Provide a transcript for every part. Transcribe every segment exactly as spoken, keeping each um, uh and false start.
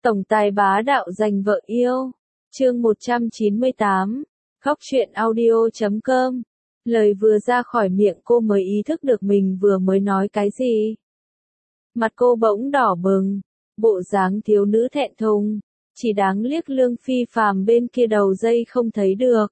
Tổng tài bá đạo giành vợ yêu. Chương một trăm chín mươi tám. Khóc chuyện audio chấm com. Lời vừa ra khỏi miệng cô mới ý thức được mình vừa mới nói cái gì. Mặt cô bỗng đỏ bừng, bộ dáng thiếu nữ thẹn thùng, chỉ đáng liếc Lương Phi Phàm bên kia đầu dây không thấy được.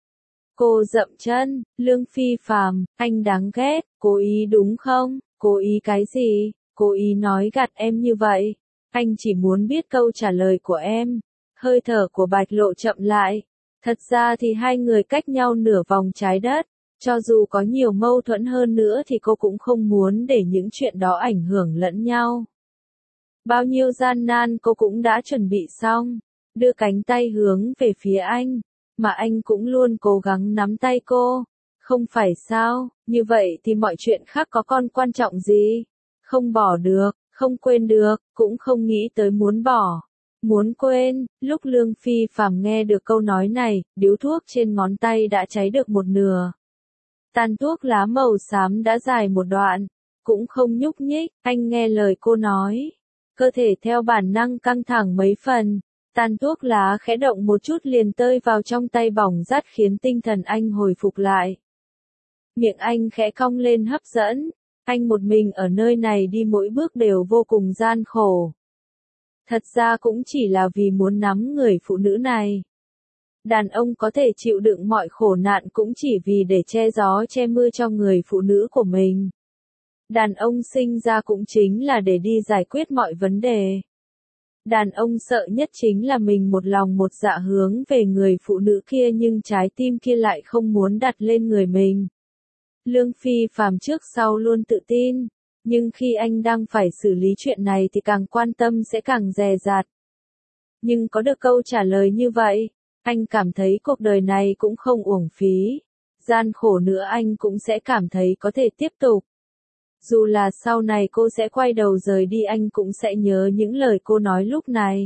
Cô dậm chân, Lương Phi Phàm, anh đáng ghét, cố ý đúng không? Cố ý cái gì? Cố ý nói gạt em như vậy. Anh chỉ muốn biết câu trả lời của em. Hơi thở của Bạch Lộ chậm lại. Thật ra thì hai người cách nhau nửa vòng trái đất. Cho dù có nhiều mâu thuẫn hơn nữa thì cô cũng không muốn để những chuyện đó ảnh hưởng lẫn nhau. Bao nhiêu gian nan cô cũng đã chuẩn bị xong. Đưa cánh tay hướng về phía anh. Mà anh cũng luôn cố gắng nắm tay cô. Không phải sao, như vậy thì mọi chuyện khác có còn quan trọng gì? Không bỏ được, không quên được, cũng không nghĩ tới muốn bỏ. Muốn quên, lúc Lương Phi Phàm nghe được câu nói này, điếu thuốc trên ngón tay đã cháy được một nửa. Tàn thuốc lá màu xám đã dài một đoạn, cũng không nhúc nhích, anh nghe lời cô nói. Cơ thể theo bản năng căng thẳng mấy phần, tàn thuốc lá khẽ động một chút liền tơi vào trong tay bỏng rát khiến tinh thần anh hồi phục lại. Miệng anh khẽ cong lên hấp dẫn, anh một mình ở nơi này đi mỗi bước đều vô cùng gian khổ. Thật ra cũng chỉ là vì muốn nắm người phụ nữ này. Đàn ông có thể chịu đựng mọi khổ nạn cũng chỉ vì để che gió che mưa cho người phụ nữ của mình. Đàn ông sinh ra cũng chính là để đi giải quyết mọi vấn đề. Đàn ông sợ nhất chính là mình một lòng một dạ hướng về người phụ nữ kia nhưng trái tim kia lại không muốn đặt lên người mình. Lương Phi Phàm trước sau luôn tự tin, nhưng khi anh đang phải xử lý chuyện này thì càng quan tâm sẽ càng dè dặt. Nhưng có được câu trả lời như vậy, anh cảm thấy cuộc đời này cũng không uổng phí. Gian khổ nữa anh cũng sẽ cảm thấy có thể tiếp tục. Dù là sau này cô sẽ quay đầu rời đi anh cũng sẽ nhớ những lời cô nói lúc này.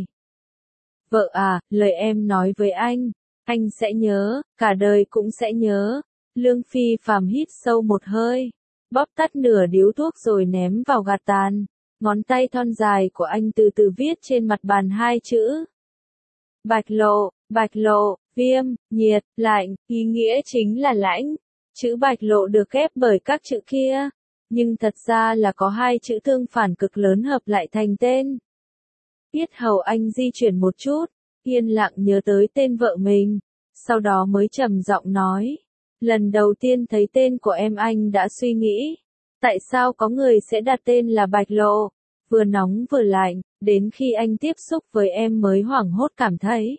Vợ à, lời em nói với anh, anh sẽ nhớ, cả đời cũng sẽ nhớ. Lương Phi Phàm hít sâu một hơi, bóp tắt nửa điếu thuốc rồi ném vào gạt tàn. Ngón tay thon dài của anh từ từ viết trên mặt bàn hai chữ. Bạch Lộ, Bạch Lộ, viêm, nhiệt, lạnh, ý nghĩa chính là lãnh. Chữ Bạch Lộ được ghép bởi các chữ kia, nhưng thật ra là có hai chữ tương phản cực lớn hợp lại thành tên. Yết hầu anh di chuyển một chút, yên lặng nhớ tới tên vợ mình, sau đó mới trầm giọng nói. Lần đầu tiên thấy tên của em anh đã suy nghĩ, tại sao có người sẽ đặt tên là Bạch Lộ, vừa nóng vừa lạnh, đến khi anh tiếp xúc với em mới hoảng hốt cảm thấy.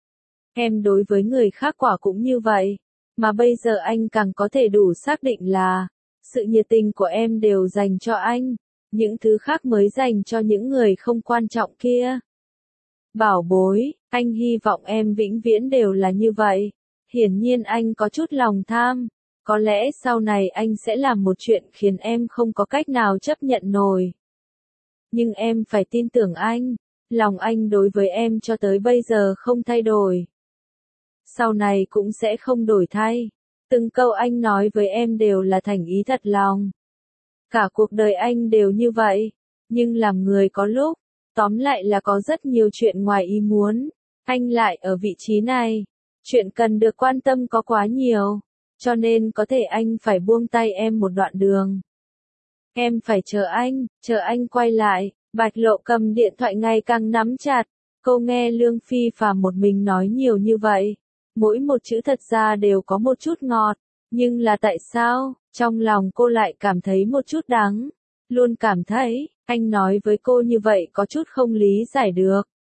Em đối với người khác quả cũng như vậy, mà bây giờ anh càng có thể đủ xác định là, sự nhiệt tình của em đều dành cho anh, những thứ khác mới dành cho những người không quan trọng kia. Bảo bối, anh hy vọng em vĩnh viễn đều là như vậy. Hiển nhiên anh có chút lòng tham, có lẽ sau này anh sẽ làm một chuyện khiến em không có cách nào chấp nhận nổi. Nhưng em phải tin tưởng anh, lòng anh đối với em cho tới bây giờ không thay đổi. Sau này cũng sẽ không đổi thay, từng câu anh nói với em đều là thành ý thật lòng. Cả cuộc đời anh đều như vậy, nhưng làm người có lúc, tóm lại là có rất nhiều chuyện ngoài ý muốn, anh lại ở vị trí này. Chuyện cần được quan tâm có quá nhiều, cho nên có thể anh phải buông tay em một đoạn đường. Em phải chờ anh, chờ anh quay lại. Bạch Lộ cầm điện thoại ngày càng nắm chặt, cô nghe Lương Phi Phàm một mình nói nhiều như vậy. Mỗi một chữ thật ra đều có một chút ngọt, nhưng là tại sao, trong lòng cô lại cảm thấy một chút đắng. Luôn cảm thấy, anh nói với cô như vậy có chút không lý giải được.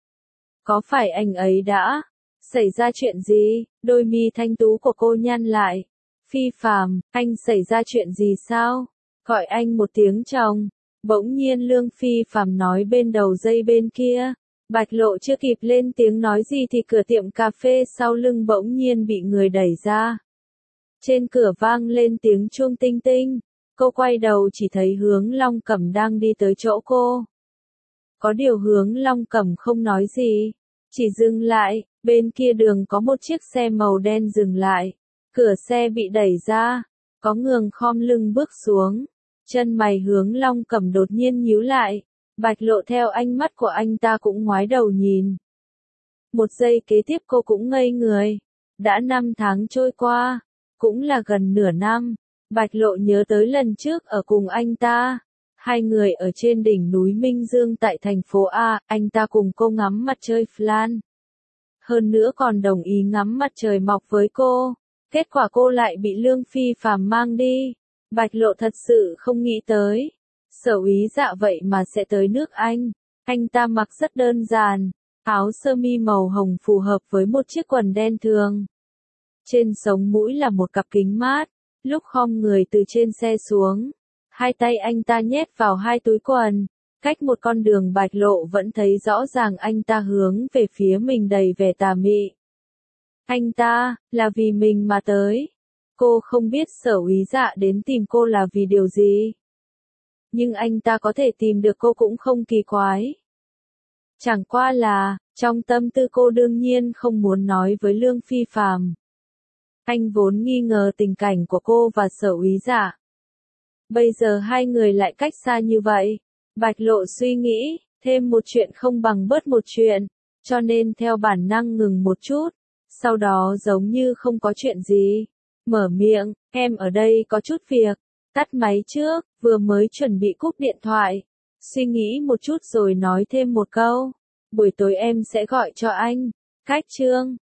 Có phải anh ấy đã... Xảy ra chuyện gì? Đôi mi thanh tú của cô nhăn lại. Phi Phàm, anh xảy ra chuyện gì sao? Gọi anh một tiếng chồng. Bỗng nhiên Lương Phi Phàm nói bên đầu dây bên kia. Bạch Lộ chưa kịp lên tiếng nói gì thì cửa tiệm cà phê sau lưng bỗng nhiên bị người đẩy ra. Trên cửa vang lên tiếng chuông tinh tinh. Cô quay đầu chỉ thấy Hướng Long Cẩm đang đi tới chỗ cô. Có điều Hướng Long Cẩm không nói gì, chỉ dừng lại. Bên kia đường có một chiếc xe màu đen dừng lại. Cửa xe bị đẩy ra. Có người khom lưng bước xuống. Chân mày Hướng Long Cẩm đột nhiên nhíu lại. Bạch Lộ theo ánh mắt của anh ta cũng ngoái đầu nhìn. Một giây kế tiếp cô cũng ngây người. Đã năm tháng trôi qua, cũng là gần nửa năm. Bạch Lộ nhớ tới lần trước ở cùng anh ta. Hai người ở trên đỉnh núi Minh Dương tại thành phố A, anh ta cùng cô ngắm mặt trời Flan. Hơn nữa còn đồng ý ngắm mặt trời mọc với cô. Kết quả cô lại bị Lương Phi Phàm mang đi. Bạch Lộ thật sự không nghĩ tới. Sở Úy Dạ vậy mà sẽ tới nước Anh. Anh ta mặc rất đơn giản. Áo sơ mi màu hồng phù hợp với một chiếc quần đen thường. Trên sống mũi là một cặp kính mát. Lúc khom người từ trên xe xuống, hai tay anh ta nhét vào hai túi quần. Cách một con đường Bạch Lộ vẫn thấy rõ ràng anh ta hướng về phía mình đầy vẻ tà mị. Anh ta, là vì mình mà tới. Cô không biết Sở Úy Dạ đến tìm cô là vì điều gì. Nhưng anh ta có thể tìm được cô cũng không kỳ quái. Chẳng qua là, trong tâm tư cô đương nhiên không muốn nói với Lương Phi Phàm. Anh vốn nghi ngờ tình cảnh của cô và Sở Úy Dạ. Bây giờ hai người lại cách xa như vậy. Bạch Lộ suy nghĩ, thêm một chuyện không bằng bớt một chuyện, cho nên theo bản năng ngừng một chút. Sau đó giống như không có chuyện gì. Mở miệng, em ở đây có chút việc. Tắt máy trước, vừa mới chuẩn bị cúp điện thoại. Suy nghĩ một chút rồi nói thêm một câu. Buổi tối em sẽ gọi cho anh. Cách chương